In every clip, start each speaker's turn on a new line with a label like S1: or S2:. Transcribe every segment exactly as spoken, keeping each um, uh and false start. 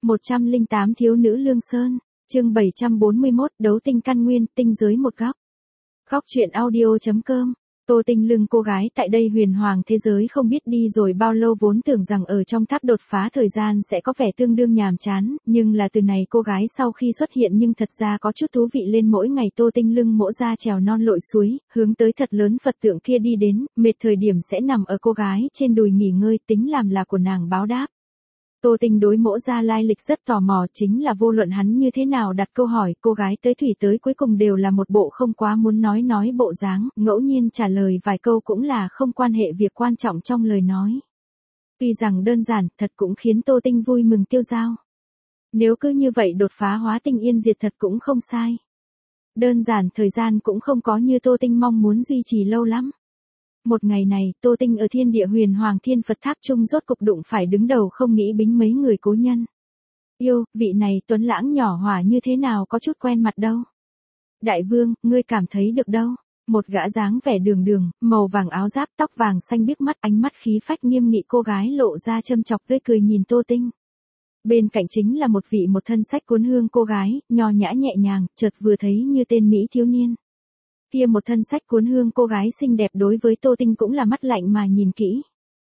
S1: một trăm lẻ tám Thiếu nữ Lương Sơn, chương bảy trăm bốn mươi mốt Đấu tinh căn nguyên, tinh giới một góc. Góc truyện audio.com. Tô Tinh Lưng cô gái tại đây huyền hoàng thế giới không biết đi rồi bao lâu, vốn tưởng rằng ở trong tháp đột phá thời gian sẽ có vẻ tương đương nhàm chán, nhưng là từ này cô gái sau khi xuất hiện nhưng thật ra có chút thú vị lên. Mỗi ngày Tô Tinh Lưng mỗ ra trèo non lội suối, hướng tới thật lớn Phật tượng kia đi đến, mệt thời điểm sẽ nằm ở cô gái trên đùi nghỉ ngơi, tính làm là của nàng báo đáp. Tô Tinh đối mỗ ra lai lịch rất tò mò, chính là vô luận hắn như thế nào đặt câu hỏi, cô gái tới thủy tới cuối cùng đều là một bộ không quá muốn nói nói bộ dáng, ngẫu nhiên trả lời vài câu cũng là không quan hệ việc quan trọng trong lời nói. Tuy rằng đơn giản, thật cũng khiến Tô Tinh vui mừng tiêu dao. Nếu cứ như vậy đột phá hóa tinh yên diệt thật cũng không sai. Đơn giản thời gian cũng không có như Tô Tinh mong muốn duy trì lâu lắm. Một ngày này, Tô Tinh ở thiên địa huyền hoàng thiên Phật tháp trung rốt cục đụng phải đứng đầu không nghĩ bính mấy người cố nhân. Yêu, vị này tuấn lãng nhỏ hỏa như thế nào có chút quen mặt đâu. Đại vương, ngươi cảm thấy được đâu. Một gã dáng vẻ đường đường, màu vàng áo giáp, tóc vàng xanh biếc mắt, ánh mắt khí phách nghiêm nghị cô gái lộ ra châm chọc tươi cười nhìn Tô Tinh. Bên cạnh chính là một vị một thân sách cuốn hương cô gái, nho nhã nhẹ nhàng, chợt vừa thấy như tên mỹ thiếu niên. Kia một thân sách cuốn hương cô gái xinh đẹp đối với Tô Tinh cũng là mắt lạnh mà nhìn kỹ.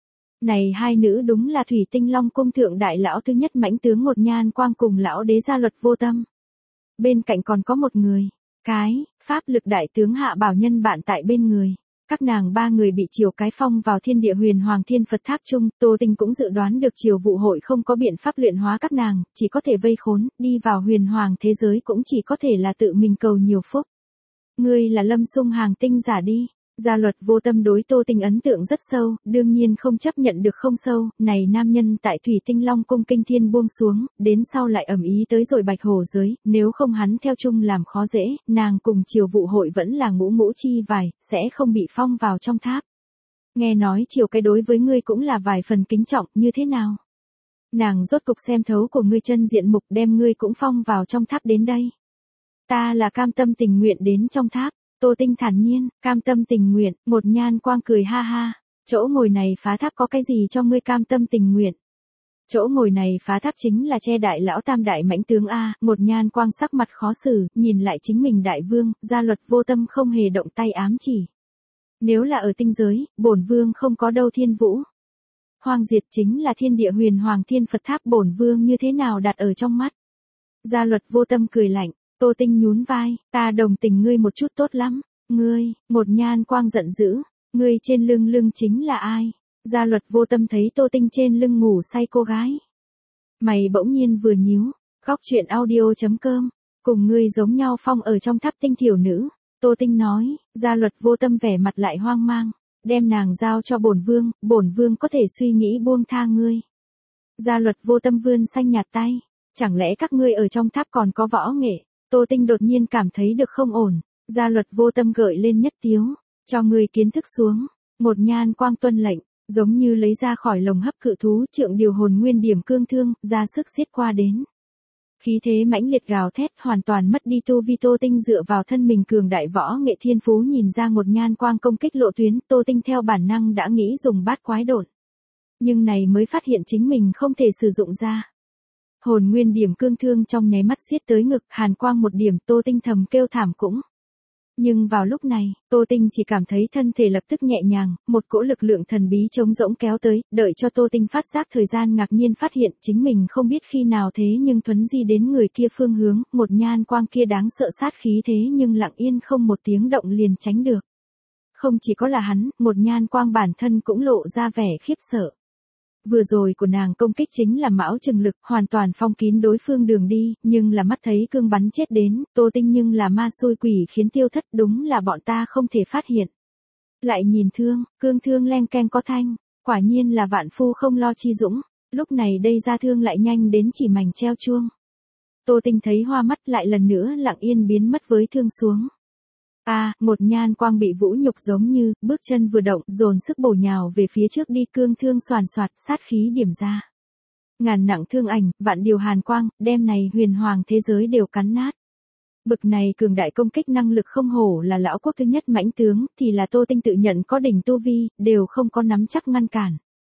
S1: Này hai nữ đúng là Thủy Tinh Long cung thượng đại lão thứ nhất mãnh tướng Ngột Nhan Quang cùng lão đế gia Luật Vô Tâm. Bên cạnh còn có một người, cái, pháp lực đại tướng Hạ Bảo Nhân bạn tại bên người. Các nàng ba người bị Triều Cái Phong vào thiên địa huyền hoàng thiên Phật tháp chung, Tô Tinh cũng dự đoán được Triều Vụ hội không có biện pháp luyện hóa các nàng, chỉ có thể vây khốn, đi vào huyền hoàng thế giới cũng chỉ có thể là tự mình cầu nhiều phúc. Ngươi là Lâm Sung hàng tinh giả đi. Gia Luật Vô Tâm đối Tô Tinh ấn tượng rất sâu, đương nhiên không chấp nhận được không sâu, này nam nhân tại Thủy Tinh Long cung kinh thiên buông xuống, đến sau lại ầm ý tới rồi Bạch Hổ giới, nếu không hắn theo chung làm khó dễ, nàng cùng Triều Vụ hội vẫn là ngũ ngũ chi vài, sẽ không bị phong vào trong tháp. Nghe nói Triều Cái đối với ngươi cũng là vài phần kính trọng, như thế nào? Nàng rốt cục xem thấu của ngươi chân diện mục, đem ngươi cũng phong vào trong tháp đến đây. Ta là cam tâm tình nguyện đến trong tháp. Tô Tinh thản nhiên, cam tâm tình nguyện, Ngột Nhan Quang cười ha ha. Chỗ ngồi này phá tháp có cái gì cho ngươi cam tâm tình nguyện? Chỗ ngồi này phá tháp chính là che đại lão tam đại mãnh tướng A. Ngột Nhan Quang sắc mặt khó xử, nhìn lại chính mình đại vương, Gia Luật Vô Tâm không hề động tay ám chỉ. Nếu là ở tinh giới, bổn vương không có đâu thiên vũ. Hoàng diệt chính là thiên địa huyền hoàng thiên Phật tháp, bổn vương như thế nào đặt ở trong mắt? Gia Luật Vô Tâm cười lạnh. Tô Tinh nhún vai, ta đồng tình ngươi một chút tốt lắm. Ngươi, Ngột Nhan Quang giận dữ, ngươi trên lưng lưng chính là ai? Gia Luật Vô Tâm thấy Tô Tinh trên lưng ngủ say cô gái. Mày bỗng nhiên vừa nhíu, góc truyện audio.com, cùng ngươi giống nhau phong ở trong tháp tinh thiểu nữ. Tô Tinh nói, Gia Luật Vô Tâm vẻ mặt lại hoang mang, đem nàng giao cho bổn vương, bổn vương có thể suy nghĩ buông tha ngươi. Gia Luật Vô Tâm vươn xanh nhạt tay, chẳng lẽ các ngươi ở trong tháp còn có võ nghệ? Tô Tinh đột nhiên cảm thấy được không ổn, Gia Luật Vô Tâm gợi lên nhất tiếu, cho người kiến thức xuống. Ngột Nhan Quang tuân lệnh, giống như lấy ra khỏi lồng hấp cự thú, trượng điều hồn nguyên điểm cương thương, ra sức xiết qua đến. Khí thế mãnh liệt gào thét, hoàn toàn mất đi tu vi. Tô Tinh dựa vào thân mình cường đại võ nghệ thiên phú nhìn ra Ngột Nhan Quang công kích lộ tuyến, Tô Tinh theo bản năng đã nghĩ dùng bát quái độn. Nhưng này mới phát hiện chính mình không thể sử dụng ra. Hồn nguyên điểm cương thương trong nháy mắt xiết tới ngực, hàn quang một điểm, Tô Tinh thầm kêu thảm cũng. Nhưng vào lúc này, Tô Tinh chỉ cảm thấy thân thể lập tức nhẹ nhàng, một cỗ lực lượng thần bí trống rỗng kéo tới, đợi cho Tô Tinh phát giác thời gian ngạc nhiên phát hiện chính mình không biết khi nào thế nhưng thuấn di đến người kia phương hướng, Ngột Nhan Quang kia đáng sợ sát khí thế nhưng lặng yên không một tiếng động liền tránh được. Không chỉ có là hắn, Ngột Nhan Quang bản thân cũng lộ ra vẻ khiếp sợ. Vừa rồi của nàng công kích chính là mão trừng lực, hoàn toàn phong kín đối phương đường đi, nhưng là mắt thấy cương bắn chết đến, Tô Tinh nhưng là ma xui quỷ khiến tiêu thất, đúng là bọn ta không thể phát hiện. Lại nhìn thương, cương thương leng keng có thanh, quả nhiên là vạn phu không lo chi dũng, lúc này đây ra thương lại nhanh đến chỉ mảnh treo chuông. Tô Tinh thấy hoa mắt, lại lần nữa lặng yên biến mất với thương xuống. A, à, Ngột Nhan Quang bị vũ nhục giống như, bước chân vừa động, dồn sức bổ nhào về phía trước đi, cương thương xoàn xoạt, sát khí điểm ra. Ngàn nặng thương ảnh, vạn điều hàn quang, đem này huyền hoàng thế giới đều cắn nát. Bực này cường đại công kích năng lực không hổ là lão quốc thứ nhất mãnh tướng, thì là Tô Tinh tự nhận có đỉnh tu vi, đều không có nắm chắc ngăn cản.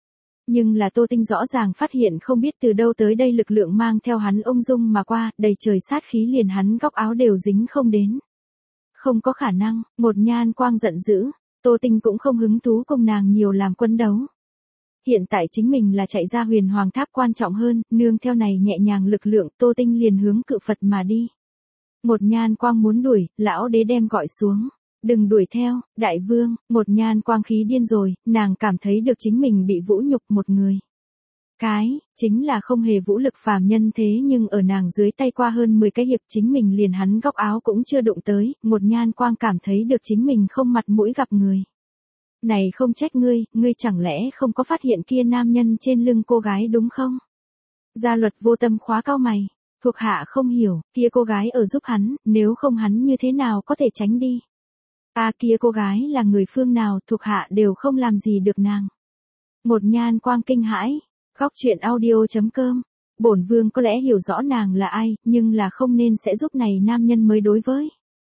S1: Nhưng là Tô Tinh rõ ràng phát hiện không biết từ đâu tới đây lực lượng mang theo hắn ung dung mà qua, đầy trời sát khí liền hắn góc áo đều dính không đến. Không có khả năng, một nhan quang giận dữ, Tô Tinh cũng không hứng thú cùng nàng nhiều làm quân đấu. Hiện tại chính mình là chạy ra huyền hoàng tháp quan trọng hơn, nương theo này nhẹ nhàng lực lượng Tô Tinh liền hướng cự Phật mà đi. Một nhan quang muốn đuổi, lão đế đem gọi xuống. Đừng đuổi theo, đại vương, một nhan quang khí điên rồi, nàng cảm thấy được chính mình bị vũ nhục một người. Cái, chính là không hề vũ lực phàm nhân thế nhưng ở nàng dưới tay qua hơn mười cái hiệp chính mình liền hắn góc áo cũng chưa đụng tới, một nhan quang cảm thấy được chính mình không mặt mũi gặp người. Này không trách ngươi, ngươi chẳng lẽ không có phát hiện kia nam nhân trên lưng cô gái đúng không? Gia Luật vô tâm khóa cao mày, thuộc hạ không hiểu, kia cô gái ở giúp hắn, nếu không hắn như thế nào có thể tránh đi. À kia cô gái là người phương nào thuộc hạ đều không làm gì được nàng. Một nhan quang kinh hãi, khóc chuyện audio.com, bổn vương có lẽ hiểu rõ nàng là ai, nhưng là không nên sẽ giúp này nam nhân mới đối với.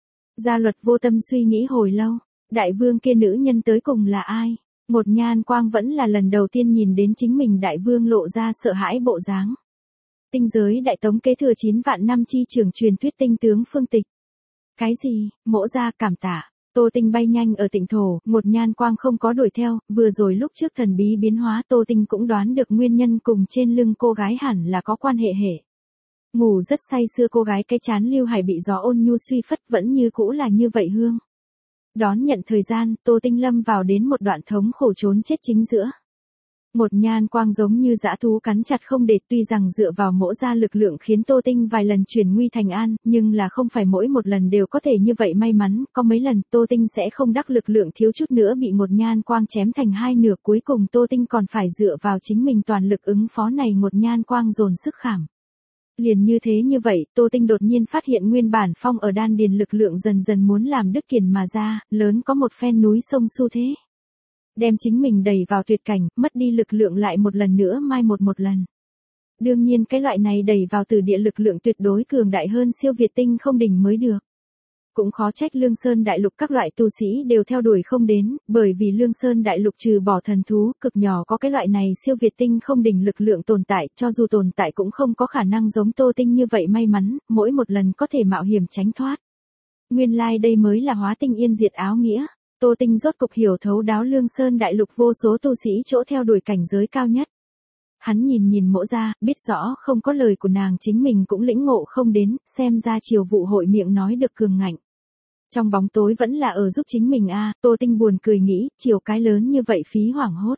S1: Gia Luật vô tâm suy nghĩ hồi lâu, đại vương kia nữ nhân tới cùng là ai? Một nhan quang vẫn là lần đầu tiên nhìn đến chính mình đại vương lộ ra sợ hãi bộ dáng. Tinh giới đại tống kế thừa chín vạn năm chi trưởng truyền thuyết tinh tướng phương tịch. Cái gì, mỗ ra cảm tạ. Tô Tinh bay nhanh ở Tịnh Thổ, một nhan quang không có đuổi theo, vừa rồi lúc trước thần bí biến hóa Tô Tinh cũng đoán được nguyên nhân cùng trên lưng cô gái hẳn là có quan hệ hệ. Ngủ rất say sưa cô gái cái chán lưu hải bị gió ôn nhu suy phất vẫn như cũ là như vậy hương. Đón nhận thời gian, Tô Tinh lâm vào đến một đoạn thống khổ trốn chết chính giữa. Một nhan quang giống như dã thú cắn chặt không để, tuy rằng dựa vào mỗ ra lực lượng khiến Tô Tinh vài lần chuyển nguy thành an, nhưng là không phải mỗi một lần đều có thể như vậy may mắn, có mấy lần Tô Tinh sẽ không đắc lực lượng thiếu chút nữa bị một nhan quang chém thành hai nửa, cuối cùng Tô Tinh còn phải dựa vào chính mình toàn lực ứng phó này một nhan quang dồn sức khảm. Liền như thế như vậy, Tô Tinh đột nhiên phát hiện nguyên bản phong ở đan điền lực lượng dần dần muốn làm đứt kiền mà ra, lớn có một phen núi sông xu thế. Đem chính mình đẩy vào tuyệt cảnh, mất đi lực lượng lại một lần nữa mai một một lần. Đương nhiên cái loại này đẩy vào từ địa lực lượng tuyệt đối cường đại hơn siêu việt tinh không đỉnh mới được. Cũng khó trách Lương Sơn Đại Lục các loại tu sĩ đều theo đuổi không đến, bởi vì Lương Sơn Đại Lục trừ bỏ thần thú, cực nhỏ có cái loại này siêu việt tinh không đỉnh lực lượng tồn tại, cho dù tồn tại cũng không có khả năng giống Tô Tinh như vậy may mắn, mỗi một lần có thể mạo hiểm tránh thoát. Nguyên lai like đây mới là hóa tinh yên diệt áo nghĩa. Tô Tinh rốt cục hiểu thấu đáo Lương Sơn Đại Lục vô số tu sĩ chỗ theo đuổi cảnh giới cao nhất. Hắn nhìn nhìn mỗ ra, biết rõ không có lời của nàng chính mình cũng lĩnh ngộ không đến, xem ra chiều vụ hội miệng nói được cường ngạnh. Trong bóng tối vẫn là ở giúp chính mình a. Tô Tinh buồn cười nghĩ, chiều cái lớn như vậy phí hoảng hốt.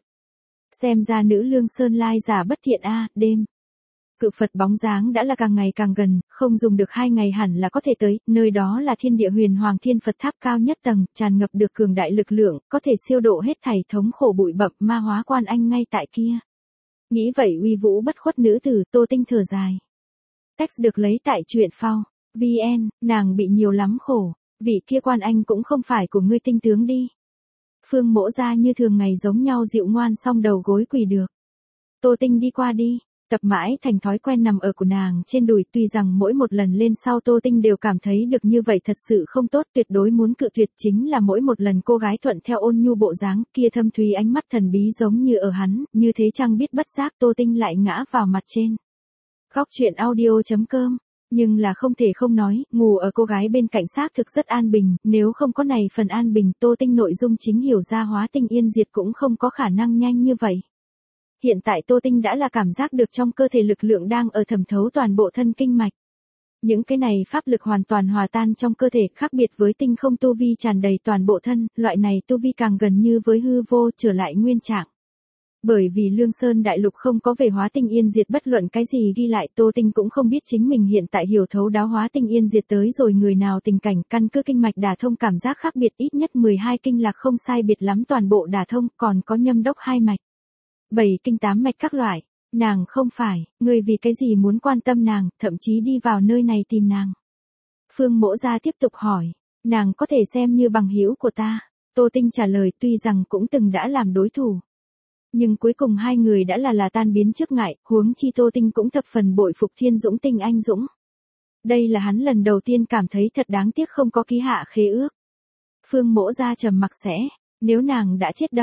S1: Xem ra nữ Lương Sơn lai giả bất thiện a. Đêm. Cự Phật bóng dáng đã là càng ngày càng gần, không dùng được hai ngày hẳn là có thể tới, nơi đó là thiên địa huyền hoàng thiên Phật tháp cao nhất tầng, tràn ngập được cường đại lực lượng, có thể siêu độ hết thảy thống khổ bụi bặm ma hóa quan anh ngay tại kia. Nghĩ vậy uy vũ bất khuất nữ tử Tô Tinh thở dài. Text được lấy tại truyện phao, vn, nàng bị nhiều lắm khổ, vị kia quan anh cũng không phải của ngươi tinh tướng đi. Phương mỗ ra như thường ngày giống nhau dịu ngoan song đầu gối quỳ được. Tô Tinh đi qua đi. Tập mãi thành thói quen nằm ở của nàng trên đùi, tuy rằng mỗi một lần lên sau Tô Tinh đều cảm thấy được như vậy thật sự không tốt, tuyệt đối muốn cự tuyệt, chính là mỗi một lần cô gái thuận theo ôn nhu bộ dáng, kia thâm thúy ánh mắt thần bí giống như ở hắn, như thế chăng biết bất giác Tô Tinh lại ngã vào mặt trên. Khóc chuyện audio.com, nhưng là không thể không nói, ngủ ở cô gái bên cạnh xác thực rất an bình, nếu không có này phần an bình Tô Tinh nội dung chính hiểu ra hóa tinh yên diệt cũng không có khả năng nhanh như vậy. Hiện tại Tô Tinh đã là cảm giác được trong cơ thể lực lượng đang ở thẩm thấu toàn bộ thân kinh mạch. Những cái này pháp lực hoàn toàn hòa tan trong cơ thể, khác biệt với tinh không tu vi tràn đầy toàn bộ thân, loại này tu vi càng gần như với hư vô trở lại nguyên trạng. Bởi vì Lương Sơn Đại Lục không có về hóa tinh yên diệt bất luận cái gì ghi lại, Tô Tinh cũng không biết chính mình hiện tại hiểu thấu đáo hóa tinh yên diệt tới rồi người nào tình cảnh, căn cứ kinh mạch đả thông cảm giác khác biệt ít nhất mười hai kinh lạc không sai biệt lắm toàn bộ đả thông, còn có nhâm đốc hai mạch. Bảy kinh tám mạch các loại, nàng không phải, người vì cái gì muốn quan tâm nàng, thậm chí đi vào nơi này tìm nàng. Phương Mỗ Gia tiếp tục hỏi, nàng có thể xem như bằng hữu của ta. Tô Tinh trả lời tuy rằng cũng từng đã làm đối thủ. Nhưng cuối cùng hai người đã là là tan biến trước ngại, huống chi Tô Tinh cũng thập phần bội phục Thiên Dũng Tinh anh dũng. Đây là hắn lần đầu tiên cảm thấy thật đáng tiếc không có ký hạ khế ước. Phương Mỗ Gia trầm mặc sẽ, nếu nàng đã chết đâu,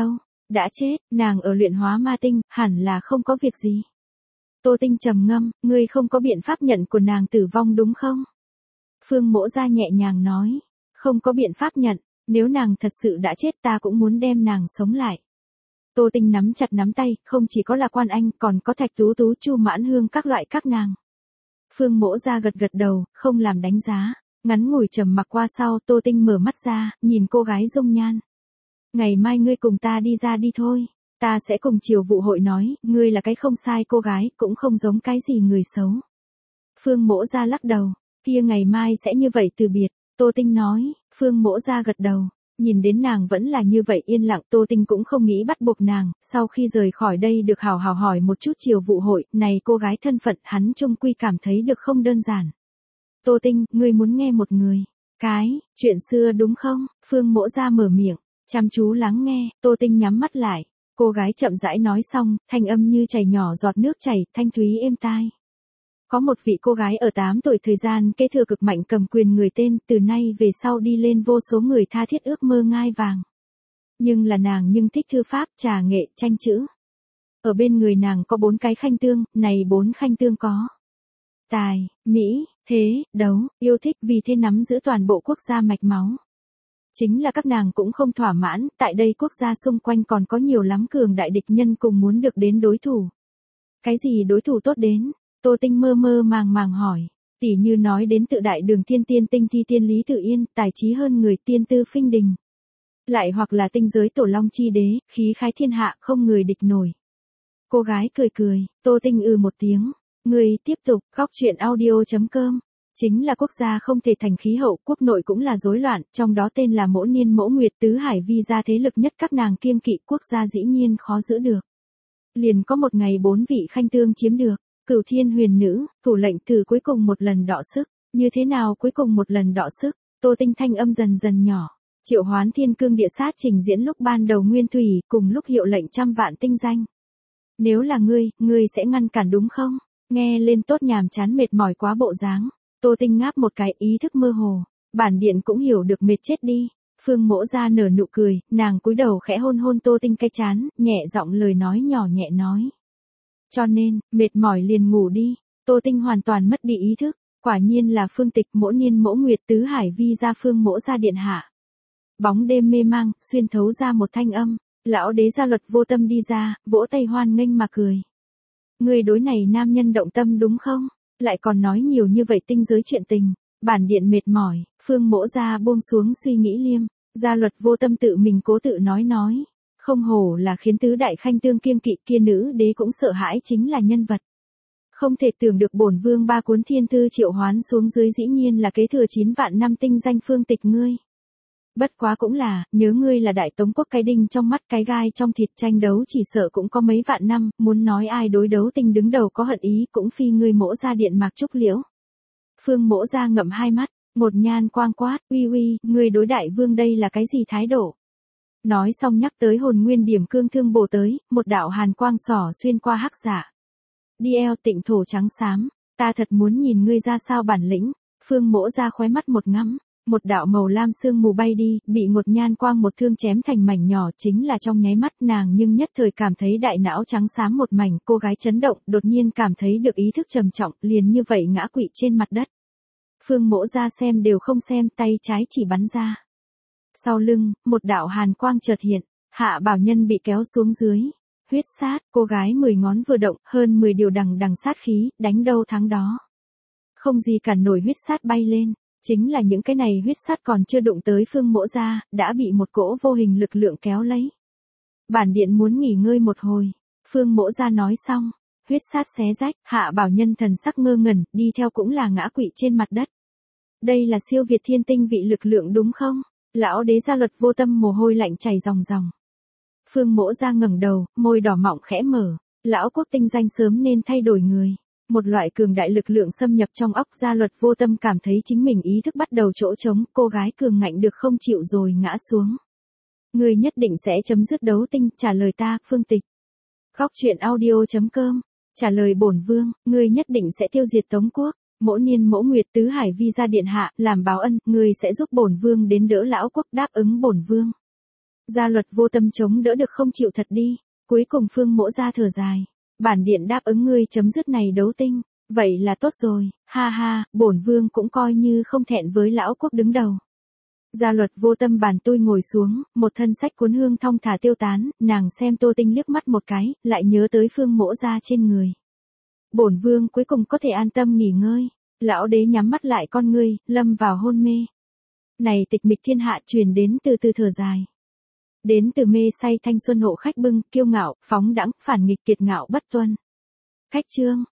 S1: Đã chết, nàng ở luyện hóa ma tinh, hẳn là không có việc gì. Tô Tinh trầm ngâm, ngươi không có biện pháp nhận của nàng tử vong đúng không? Phương Mỗ Gia nhẹ nhàng nói, không có biện pháp nhận, nếu nàng thật sự đã chết ta cũng muốn đem nàng sống lại. Tô Tinh nắm chặt nắm tay, không chỉ có là Quan Anh, còn có Thạch Tú Tú, Chu Mãn Hương các loại các nàng. Phương Mỗ Gia gật gật đầu, không làm đánh giá, ngắn ngủi trầm mặc qua sau, Tô Tinh mở mắt ra, nhìn cô gái dung nhan. Ngày mai ngươi cùng ta đi ra đi thôi, ta sẽ cùng Triều Vụ Hội nói, ngươi là cái không sai cô gái, cũng không giống cái gì người xấu. Phương Mỗ Gia lắc đầu, kia ngày mai sẽ như vậy từ biệt, Tô Tinh nói. Phương Mỗ Gia gật đầu, nhìn đến nàng vẫn là như vậy yên lặng, Tô Tinh cũng không nghĩ bắt buộc nàng, sau khi rời khỏi đây được hào hào hỏi một chút Triều Vụ Hội, này cô gái thân phận, hắn chung quy cảm thấy được không đơn giản. Tô Tinh, ngươi muốn nghe một người, cái, chuyện xưa đúng không? Phương Mỗ Gia mở miệng, chăm chú lắng nghe, Tô Tinh nhắm mắt lại, cô gái chậm rãi nói xong, thanh âm như chảy nhỏ giọt nước chảy, thanh thúy êm tai. Có một vị cô gái ở tám tuổi thời gian kế thừa cực mạnh cầm quyền người tên, từ nay về sau đi lên vô số người tha thiết ước mơ ngai vàng. Nhưng là nàng nhưng thích thư pháp, trà nghệ, tranh chữ. Ở bên người nàng có bốn cái khanh tương, này bốn khanh tương có tài, mỹ, thế, đấu, yêu thích, vì thế nắm giữ toàn bộ quốc gia mạch máu. Chính là các nàng cũng không thỏa mãn, tại đây quốc gia xung quanh còn có nhiều lắm cường đại địch nhân cùng muốn được đến đối thủ. Cái gì đối thủ tốt đến? Tô Tinh mơ mơ màng màng hỏi, tỉ như nói đến tự đại đường thiên tiên tinh thi tiên Lý Tự Yên, tài trí hơn người tiên tư Phinh Đình. Lại hoặc là tinh giới tổ long chi đế, khí khái thiên hạ không người địch nổi. Cô gái cười cười, Tô Tinh ừ một tiếng, người tiếp tục, góc truyện audio chấm com. Chính là quốc gia không thể thành khí hậu, quốc nội cũng là rối loạn, trong đó tên là Mỗ Niên Mỗ Nguyệt tứ hải vi gia thế lực nhất các nàng kiêng kỵ, quốc gia dĩ nhiên khó giữ được. Liền có một ngày bốn vị khanh tương chiếm được. Cửu Thiên Huyền Nữ, thủ lệnh thử cuối cùng một lần đọ sức, như thế nào cuối cùng một lần đọ sức? Tô Tinh thanh âm dần dần nhỏ, triệu hoán thiên cương địa sát trình diễn lúc ban đầu nguyên thủy, cùng lúc hiệu lệnh trăm vạn tinh danh. Nếu là ngươi, ngươi sẽ ngăn cản đúng không? Nghe lên tốt nhàm chán mệt mỏi quá bộ dáng. Tô Tinh ngáp một cái, ý thức mơ hồ, bản điện cũng hiểu được mệt chết đi. Phương Mỗ Gia nở nụ cười, nàng cúi đầu khẽ hôn hôn Tô Tinh cái trán, nhẹ giọng lời nói nhỏ nhẹ nói. Cho nên, mệt mỏi liền ngủ đi. Tô Tinh hoàn toàn mất đi ý thức, quả nhiên là Phương Tịch Mỗ Niên Mỗ Nguyệt tứ hải vi gia Phương Mỗ Gia điện hạ. Bóng đêm mê mang, xuyên thấu ra một thanh âm, lão đế Gia Luật Vô Tâm đi ra, vỗ tay hoan nghênh mà cười. Người đối này nam nhân động tâm đúng không? Lại còn nói nhiều như vậy tinh giới chuyện tình, bản điện mệt mỏi. Phương Mỗ Gia buông xuống suy nghĩ liêm, Gia Luật Vô Tâm tự mình cố tự nói nói. Không hổ là khiến tứ đại khanh tương kiêng kỵ, kia nữ đế cũng sợ hãi chính là nhân vật. Không thể tưởng được bổn vương ba cuốn thiên thư triệu hoán xuống dưới dĩ nhiên là kế thừa chín vạn năm tinh danh Phương Tịch ngươi. Bất quá cũng là, nhớ ngươi là đại tống quốc cái đinh trong mắt cái gai trong thịt, tranh đấu chỉ sợ cũng có mấy vạn năm, muốn nói ai đối đấu tinh đứng đầu có hận ý cũng phi ngươi Mỗ Gia điện Mạc Trúc Liễu. Phương Mỗ Gia ngậm hai mắt, một nhan quang quát, uy uy, ngươi đối đại vương đây là cái gì thái độ? Nói xong nhắc tới hồn nguyên điểm cương thương bổ tới, một đạo hàn quang sỏ xuyên qua hắc dạ. Đi eo tịnh thổ trắng xám, ta thật muốn nhìn ngươi ra sao bản lĩnh. Phương Mỗ Gia khóe mắt một ngắm, một đạo màu lam sương mù bay đi, bị một nhan quang một thương chém thành mảnh nhỏ, chính là trong nháy mắt nàng nhưng nhất thời cảm thấy đại não trắng xám một mảnh, cô gái chấn động, đột nhiên cảm thấy được ý thức trầm trọng, liền như vậy ngã quỵ trên mặt đất. Phương Mỗ Gia xem đều không xem, tay trái chỉ bắn ra. Sau lưng, một đạo hàn quang chợt hiện, Hạ Bảo Nhân bị kéo xuống dưới. Huyết sát, cô gái mười ngón vừa động, hơn mười điều đằng đằng sát khí, đánh đâu thắng đó. Không gì cản nổi huyết sát bay lên, chính là những cái này huyết sát còn chưa đụng tới Phương Mỗ Gia, đã bị một cỗ vô hình lực lượng kéo lấy. Bản điện muốn nghỉ ngơi một hồi, Phương Mỗ Gia nói xong, huyết sát xé rách, Hạ Bảo Nhân thần sắc ngơ ngẩn, đi theo cũng là ngã quỵ trên mặt đất. Đây là siêu việt thiên tinh vị lực lượng đúng không? Lão đế Gia Luật Vô Tâm mồ hôi lạnh chảy ròng ròng. Phương Mỗ Gia ngẩng đầu, môi đỏ mọng khẽ mở, lão quốc tinh danh sớm nên thay đổi người. Một loại cường đại lực lượng xâm nhập trong óc Gia Luật Vô Tâm, cảm thấy chính mình ý thức bắt đầu chỗ trống, cô gái cường ngạnh được không chịu rồi ngã xuống. Người nhất định sẽ chấm dứt đấu tinh, trả lời ta, Phương Tịch. Góc truyện audio chấm com, trả lời bổn vương, người nhất định sẽ tiêu diệt Tống quốc. Mỗ Niên Mỗ Nguyệt tứ hải vi gia điện hạ, làm báo ân, người sẽ giúp bổn vương đến đỡ lão quốc, đáp ứng bổn vương. Gia luật vô tâm chống đỡ được không chịu thật đi. Cuối cùng Phương Mỗ ra thở dài. Bản điện đáp ứng ngươi chấm dứt này đấu tinh. Vậy là tốt rồi, ha ha, bổn vương cũng coi như không thẹn với lão quốc đứng đầu. Gia luật vô tâm bàn tôi ngồi xuống, một thân sách cuốn hương thong thả tiêu tán, nàng xem Tô Tinh liếc mắt một cái, lại nhớ tới Phương Mỗ ra trên người. Bổn vương cuối cùng có thể an tâm nghỉ ngơi. Lão đế nhắm mắt lại con ngươi, lâm vào hôn mê. Này tịch mịch thiên hạ truyền đến từ từ thở dài. Đến từ mê say thanh xuân hộ khách bưng, kiêu ngạo, phóng đãng, phản nghịch kiệt ngạo bất tuân. Khách trương.